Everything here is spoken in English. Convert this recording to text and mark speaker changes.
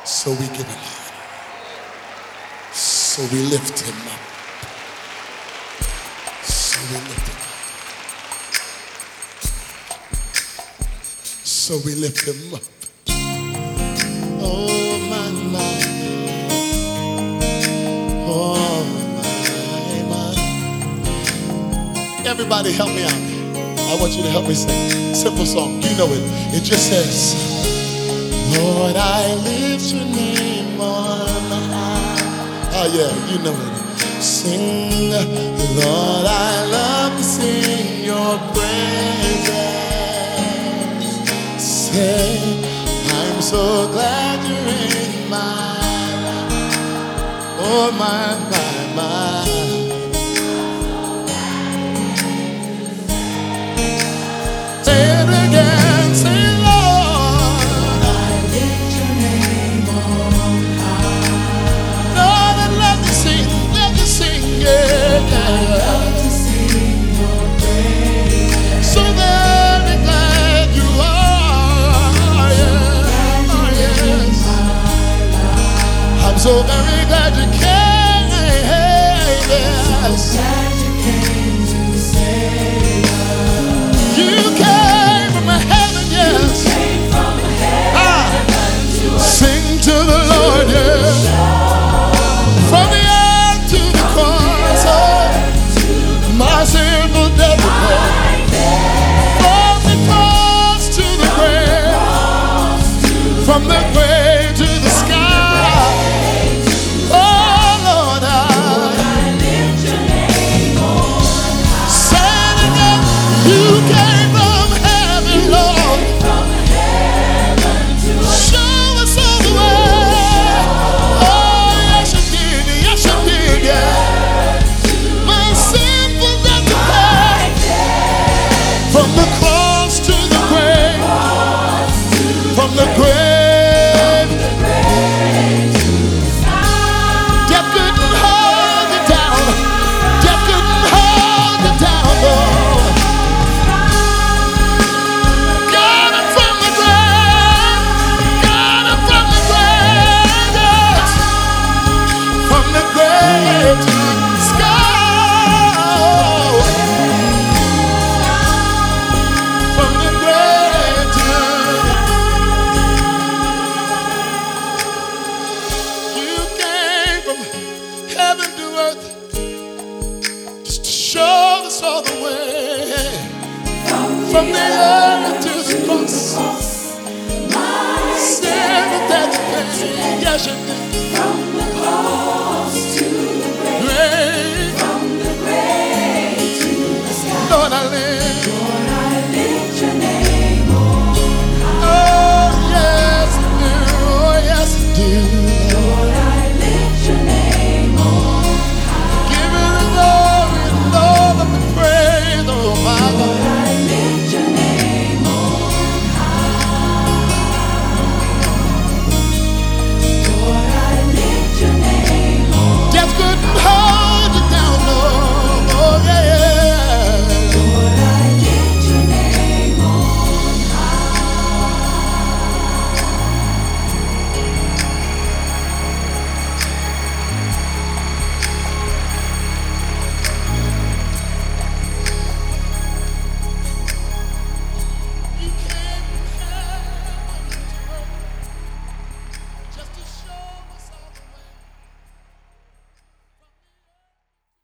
Speaker 1: So we give him honor. So we lift him up. So we lift him up. So we lift him up. Oh my, my. Oh my, my. Everybody help me out. I want you to help me sing. Simple song. You know it. It just says, Lord, I lift your name on high. Oh yeah, you know it. Sing, Lord, I love to sing your praises. Say, I'm so glad you're in my life. Oh my, my, my. Say it again, say Lord, I lift your name on high. Lord, I love to sing, yeah. I love to sing your praise. So very glad you are, yeah. Oh, yes. I'm so very glad you came, yes. You came from heaven, yes. Sing to the Lord, yes. From the earth to the cross, oh, my sinful death, from the cross to the grave, from the grave to the sky. Oh Lord, I lift your name on high. Say it again. You came from heaven, Lord. Show us all the way. Oh, yes you did, yeah. My sinful death to pay. From the cross to the grave, from the grave. Death couldn't hold you down. Death couldn't hold you down, Lord. Got it from the grave. Got it from the grave, yes. From the grave to the sky. From the grave to you came from heaven to earth just to show us all the way. From the earth to the cross, sin and death and pain. Yes, you did.